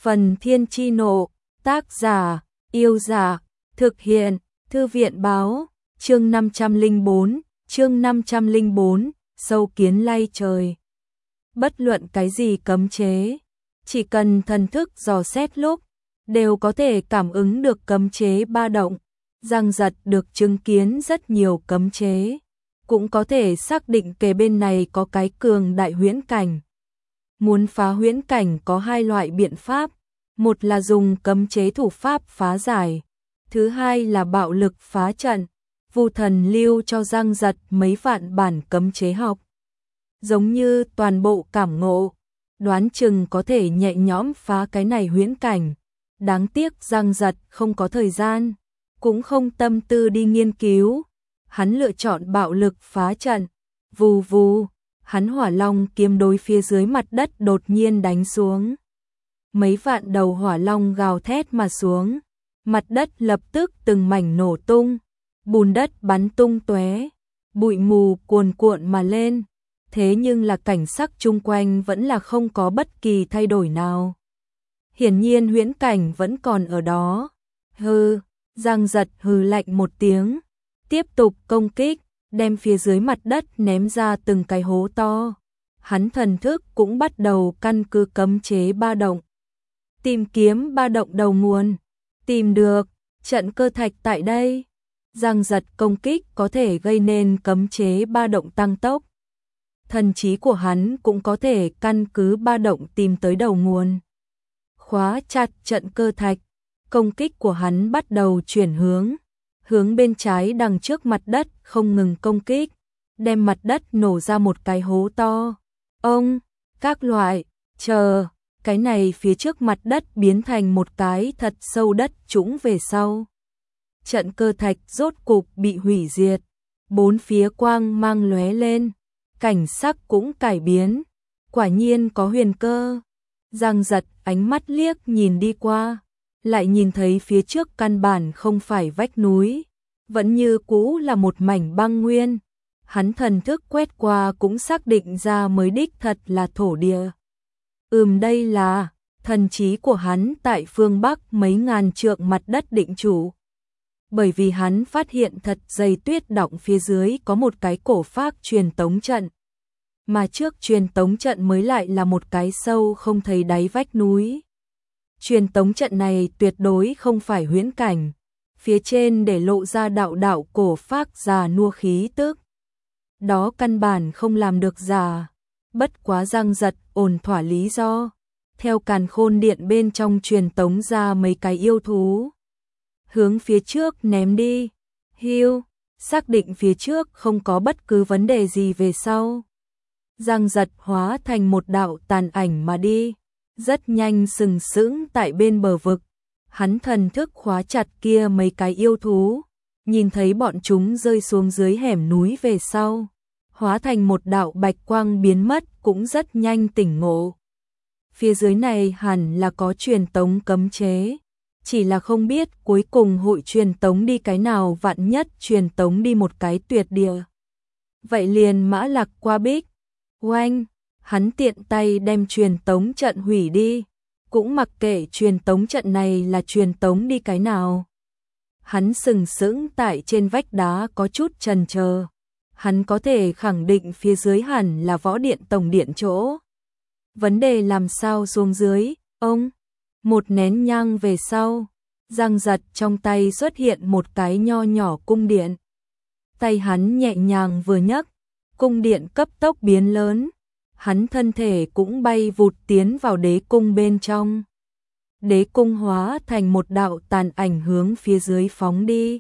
Phần Thiên Chi Nộ, tác giả, Yêu Giả, thực hiện, Thư viện Báo, chương 504, sâu kiến lay trời. Bất luận cái gì cấm chế, chỉ cần thần thức dò xét lúc, đều có thể cảm ứng được cấm chế ba động. Giang Giật được chứng kiến rất nhiều cấm chế, cũng có thể xác định kề bên này có cái cường đại huyễn cảnh. Muốn phá huyễn cảnh có hai loại biện pháp, một là dùng cấm chế thủ pháp phá giải, thứ hai là bạo lực phá trận. Vu Thần lưu cho Giang Giật mấy vạn bản cấm chế học, giống như toàn bộ cảm ngộ, đoán chừng có thể nhẹ nhõm phá cái này huyễn cảnh. Đáng tiếc Giang Giật không có thời gian, cũng không tâm tư đi nghiên cứu. Hắn lựa chọn bạo lực phá trận. Vù vù, hắn hỏa long kiếm đối phía dưới mặt đất đột nhiên đánh xuống. Mấy vạn đầu hỏa long gào thét mà xuống, mặt đất lập tức từng mảnh nổ tung, bùn đất bắn tung tóe, bụi mù cuồn cuộn mà lên. Thế nhưng là cảnh sắc chung quanh vẫn là không có bất kỳ thay đổi nào. Hiển nhiên huyễn cảnh vẫn còn ở đó. Hừ, Giang Giật hừ lạnh một tiếng, tiếp tục công kích, đem phía dưới mặt đất ném ra từng cái hố to. Hắn thần thức cũng bắt đầu căn cứ cấm chế ba động, tìm kiếm ba động đầu nguồn. Tìm được, trận cơ thạch tại đây. Giang Giật công kích có thể gây nên cấm chế ba động tăng tốc. Thần trí của hắn cũng có thể căn cứ ba động tìm tới đầu nguồn. Khóa chặt trận cơ thạch, công kích của hắn bắt đầu chuyển hướng bên trái đằng trước mặt đất không ngừng công kích, đem mặt đất nổ ra một cái hố to. Ông, các loại, chờ, cái này phía trước mặt đất biến thành một cái thật sâu đất trũng về sau. Trận cơ thạch rốt cục bị hủy diệt, bốn phía quang mang lóe lên, cảnh sắc cũng cải biến, quả nhiên có huyền cơ. Giang Giật ánh mắt liếc nhìn đi qua, lại nhìn thấy phía trước căn bản không phải vách núi, vẫn như cũ là một mảnh băng nguyên. Hắn thần thức quét qua cũng xác định ra mới đích thật là thổ địa. Đây là, thần trí của hắn tại phương Bắc mấy ngàn trượng mặt đất định chủ. Bởi vì hắn phát hiện thật dày tuyết đọng phía dưới có một cái cổ phác truyền tống trận. Mà trước truyền tống trận mới lại là một cái sâu không thấy đáy vách núi. Truyền tống trận này tuyệt đối không phải huyễn cảnh, phía trên để lộ ra đạo đạo cổ phác già nua khí tức. Đó căn bản không làm được giả, bất quá Giang Giật ổn thỏa lý do. Theo càn khôn điện bên trong truyền tống ra mấy cái yêu thú, hướng phía trước ném đi. Hiu, xác định phía trước không có bất cứ vấn đề gì về sau, Giang Giật hóa thành một đạo tàn ảnh mà đi, rất nhanh sừng sững tại bên bờ vực. Hắn thần thức khóa chặt kia mấy cái yêu thú, nhìn thấy bọn chúng rơi xuống dưới hẻm núi về sau, hóa thành một đạo bạch quang biến mất, cũng rất nhanh tỉnh ngộ. Phía dưới này hẳn là có truyền tống cấm chế, chỉ là không biết cuối cùng hội truyền tống đi cái nào, vạn nhất truyền tống đi một cái tuyệt địa. Vậy liền mã lạc qua bích. Oanh, hắn tiện tay đem truyền tống trận hủy đi, cũng mặc kệ truyền tống trận này là truyền tống đi cái nào. Hắn sừng sững tại trên vách đá có chút chần chờ. Hắn có thể khẳng định phía dưới hẳn là võ điện tổng điện chỗ. Vấn đề làm sao xuống dưới, ông? Một nén nhang về sau, Giang Giật trong tay xuất hiện một cái nho nhỏ cung điện. Tay hắn nhẹ nhàng vừa nhấc, cung điện cấp tốc biến lớn. Hắn thân thể cũng bay vụt tiến vào đế cung bên trong. Đế cung hóa thành một đạo tàn ảnh hướng phía dưới phóng đi.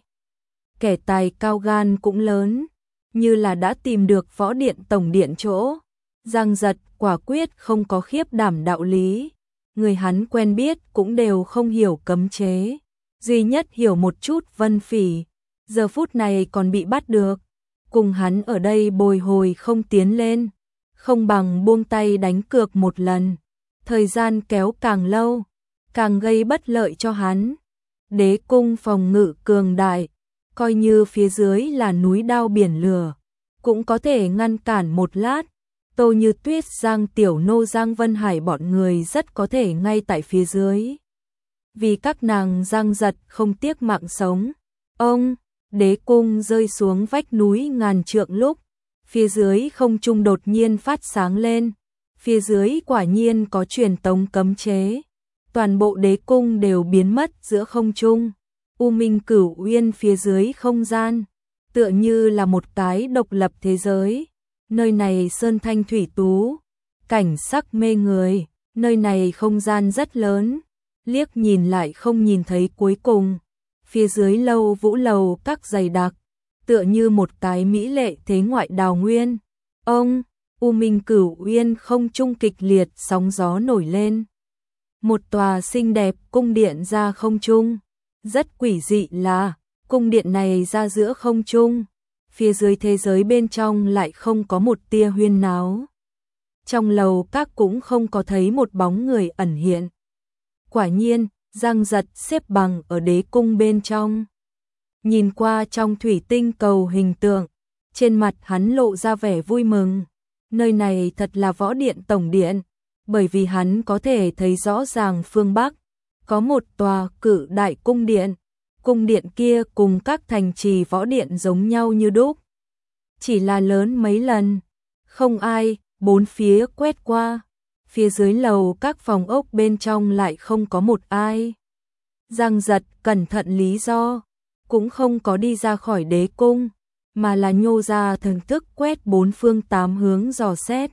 Kẻ tài cao gan cũng lớn, như là đã tìm được võ điện tổng điện chỗ. Giang Giật quả quyết không có khiếp đảm đạo lý. Người hắn quen biết cũng đều không hiểu cấm chế, duy nhất hiểu một chút Vân Phỉ, giờ phút này còn bị bắt được. Cùng hắn ở đây bồi hồi không tiến lên, không bằng buông tay đánh cược một lần. Thời gian kéo càng lâu, càng gây bất lợi cho hắn. Đế cung phòng ngự cường đại, coi như phía dưới là núi đao biển lửa, cũng có thể ngăn cản một lát. Tô Như Tuyết, Giang Tiểu Nô, Giang Vân Hải bọn người rất có thể ngay tại phía dưới. Vì các nàng Giang Giật không tiếc mạng sống. Ông, đế cung rơi xuống vách núi ngàn trượng lúc, phía dưới không trung đột nhiên phát sáng lên. Phía dưới quả nhiên có truyền tống cấm chế. Toàn bộ đế cung đều biến mất giữa không trung. U Minh Cửu Uyên phía dưới không gian, tựa như là một cái độc lập thế giới. Nơi này sơn thanh thủy tú, cảnh sắc mê người, nơi này không gian rất lớn, liếc nhìn lại không nhìn thấy cuối cùng. Phía dưới Lâu Vũ lầu các dày đặc, tựa như một cái mỹ lệ thế ngoại đào nguyên. Ông, U Minh Cửu Uyên không trung kịch liệt sóng gió nổi lên. Một tòa xinh đẹp cung điện ra không trung. Rất quỷ dị là, cung điện này ra giữa không trung, phía dưới thế giới bên trong lại không có một tia huyên náo. Trong lầu các cũng không có thấy một bóng người ẩn hiện. Quả nhiên, Giang Giật xếp bằng ở đế cung bên trong. Nhìn qua trong thủy tinh cầu hình tượng, trên mặt hắn lộ ra vẻ vui mừng. Nơi này thật là võ điện tổng điện, bởi vì hắn có thể thấy rõ ràng phương Bắc. Có một tòa cự đại cung điện. Cung điện kia cùng các thành trì võ điện giống nhau như đúc. Chỉ là lớn mấy lần. Không ai, bốn phía quét qua. Phía dưới lầu các phòng ốc bên trong lại không có một ai. Giang Giật cẩn thận lý do, cũng không có đi ra khỏi đế cung, mà là nhô ra thần thức quét bốn phương tám hướng dò xét.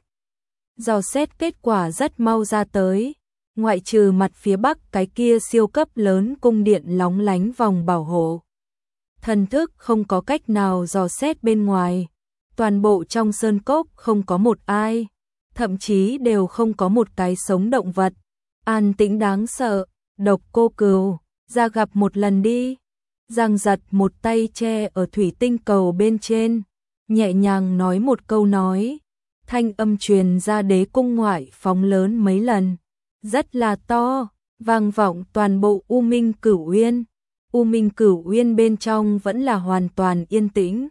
Dò xét kết quả rất mau ra tới. Ngoại trừ mặt phía bắc cái kia siêu cấp lớn cung điện lóng lánh vòng bảo hộ. Thần thức không có cách nào dò xét bên ngoài. Toàn bộ trong sơn cốc không có một ai. Thậm chí đều không có một cái sống động vật. An tĩnh đáng sợ. Độc Cô Cừu, ra gặp một lần đi. Giang Giật một tay che ở thủy tinh cầu bên trên, nhẹ nhàng nói một câu nói. Thanh âm truyền ra đế cung ngoại phóng lớn mấy lần. Rất là to, vang vọng toàn bộ U Minh Cửu Uyên. U Minh Cửu Uyên bên trong vẫn là hoàn toàn yên tĩnh.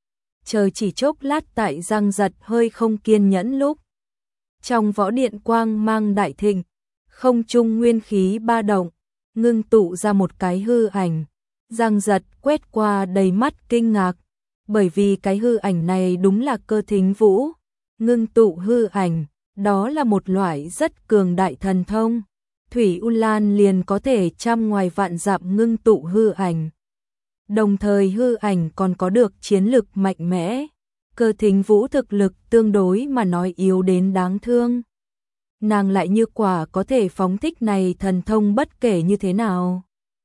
Chờ chỉ chốc lát tại Giang Giật hơi không kiên nhẫn lúc. Trong võ điện quang mang đại thịnh, không trung nguyên khí ba động, ngưng tụ ra một cái hư ảnh. Giang Giật quét qua đầy mắt kinh ngạc, bởi vì cái hư ảnh này đúng là Cơ Thính Vũ. Ngưng tụ hư ảnh, đó là một loại rất cường đại thần thông. Thủy U Lan liền có thể trăm ngoài vạn dặm ngưng tụ hư ảnh. Đồng thời hư ảnh còn có được chiến lực mạnh mẽ. Cơ Thính Vũ thực lực tương đối mà nói yếu đến đáng thương. Nàng lại như quả có thể phóng thích này thần thông bất kể như thế nào.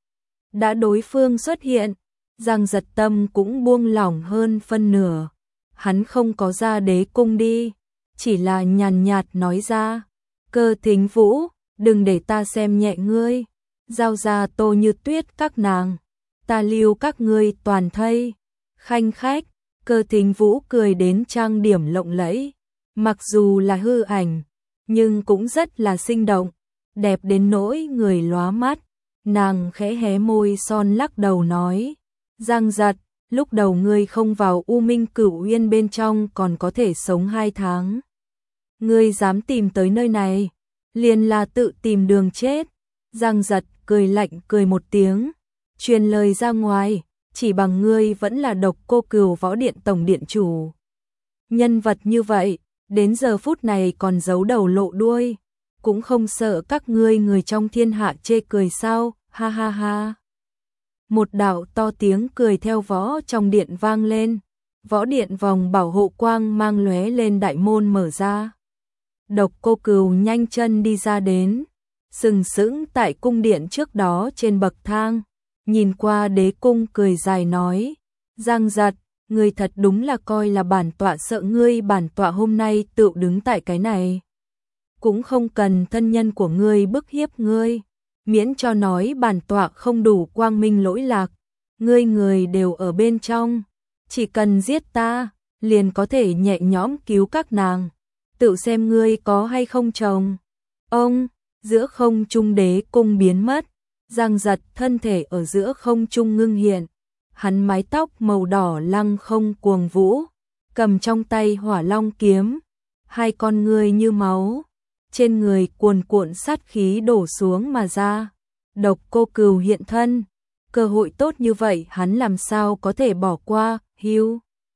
Đã đối phương xuất hiện, Giang Giật tâm cũng buông lỏng hơn phân nửa. Hắn không có ra đế cung đi, chỉ là nhàn nhạt nói ra. Cơ Thính Vũ, đừng để ta xem nhẹ ngươi. Giao ra Tô Như Tuyết các nàng, ta lưu các ngươi toàn thây. Khanh khách, Cơ Thính Vũ cười đến trang điểm lộng lẫy. Mặc dù là hư ảnh, nhưng cũng rất là sinh động, đẹp đến nỗi người lóa mắt. Nàng khẽ hé môi son lắc đầu nói. Giang Giật, lúc đầu ngươi không vào U Minh Cửu Uyên bên trong còn có thể sống 2 tháng. Ngươi dám tìm tới nơi này, liền là tự tìm đường chết. Giang Giật cười lạnh cười một tiếng, truyền lời ra ngoài, chỉ bằng ngươi vẫn là Độc Cô Cừu võ điện tổng điện chủ. Nhân vật như vậy, đến giờ phút này còn giấu đầu lộ đuôi, cũng không sợ các ngươi người trong thiên hạ chê cười sao, ha ha ha. Một đạo to tiếng cười theo võ trong điện vang lên, võ điện vòng bảo hộ quang mang lóe lên, đại môn mở ra. Độc Cô Cừu nhanh chân đi ra đến, sừng sững tại cung điện trước đó trên bậc thang, nhìn qua đế cung cười dài nói. Giang Giật, ngươi thật đúng là coi là bản tọa sợ ngươi, bản tọa hôm nay tự đứng tại cái này. Cũng không cần thân nhân của ngươi bức hiếp ngươi, miễn cho nói bản tọa không đủ quang minh lỗi lạc, ngươi người đều ở bên trong, chỉ cần giết ta, liền có thể nhẹ nhõm cứu các nàng, tự xem ngươi có hay không chồng. Ông, giữa không trung đế cung biến mất, Giang Giật thân thể ở giữa không trung ngưng hiện, hắn mái tóc màu đỏ lăng không cuồng vũ, cầm trong tay Hỏa Long kiếm, hai con ngươi như máu, trên người cuồn cuộn sát khí đổ xuống mà ra. Độc Cô Cừu hiện thân, cơ hội tốt như vậy hắn làm sao có thể bỏ qua. Hưu,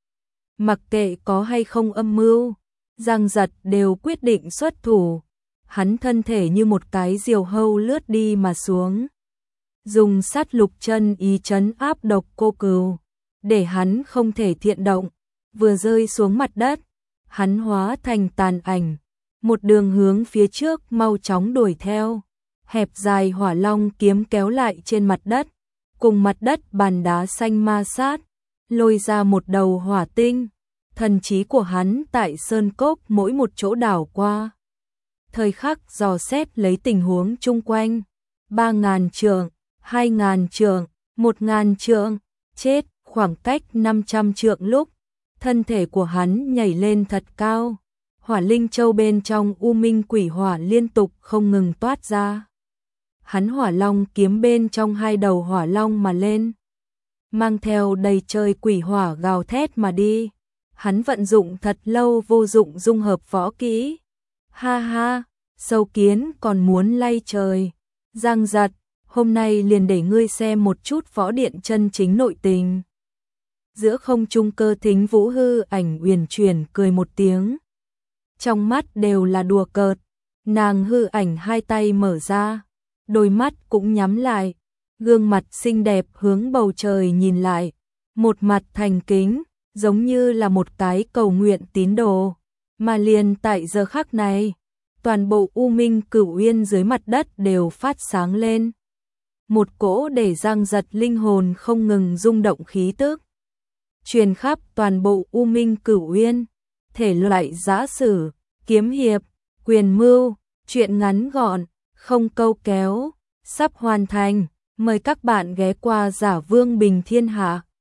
mặc kệ có hay không âm mưu, Giang Giật đều quyết định xuất thủ. Hắn thân thể như một cái diều hâu lướt đi mà xuống, dùng sát lục chân ý trấn áp Độc Cô Cừu, để hắn không thể thiện động. Vừa rơi xuống mặt đất, hắn hóa thành tàn ảnh, một đường hướng phía trước mau chóng đuổi theo. Hẹp dài hỏa long kiếm kéo lại trên mặt đất, cùng mặt đất bàn đá xanh ma sát, lôi ra một đầu hỏa tinh. Thần trí của hắn tại sơn cốc mỗi một chỗ đảo qua, thời khắc dò xét lấy tình huống chung quanh. 3.000 trượng, 2.000 trượng, 1.000 trượng, chết. Khoảng cách 500 trượng lúc, thân thể của hắn nhảy lên thật cao. Hỏa linh châu bên trong U Minh Quỷ Hỏa liên tục không ngừng toát ra. Hắn hỏa long kiếm bên trong hai đầu hỏa long mà lên, mang theo đầy trời quỷ hỏa gào thét mà đi. Hắn vận dụng thật lâu vô dụng dung hợp võ kỹ. Ha ha, sâu kiến còn muốn lay trời. Giang Giật, hôm nay liền để ngươi xem một chút võ điện chân chính nội tình. Giữa không trung Cơ Thính Vũ hư ảnh uyển chuyển cười một tiếng, trong mắt đều là đùa cợt. Nàng hư ảnh hai tay mở ra, đôi mắt cũng nhắm lại, gương mặt xinh đẹp hướng bầu trời nhìn lại, một mặt thành kính, giống như là một cái cầu nguyện tín đồ. Mà liền tại giờ khắc này, toàn bộ U Minh Cửu Uyên dưới mặt đất đều phát sáng lên. Một cỗ để Giang Giật linh hồn không ngừng rung động khí tức, truyền khắp toàn bộ U Minh Cửu Uyên. Thể loại giã sử, kiếm hiệp, quyền mưu, truyện ngắn gọn, không câu kéo, sắp hoàn thành. Mời các bạn ghé qua Giả Vương Bình Thiên Hạ.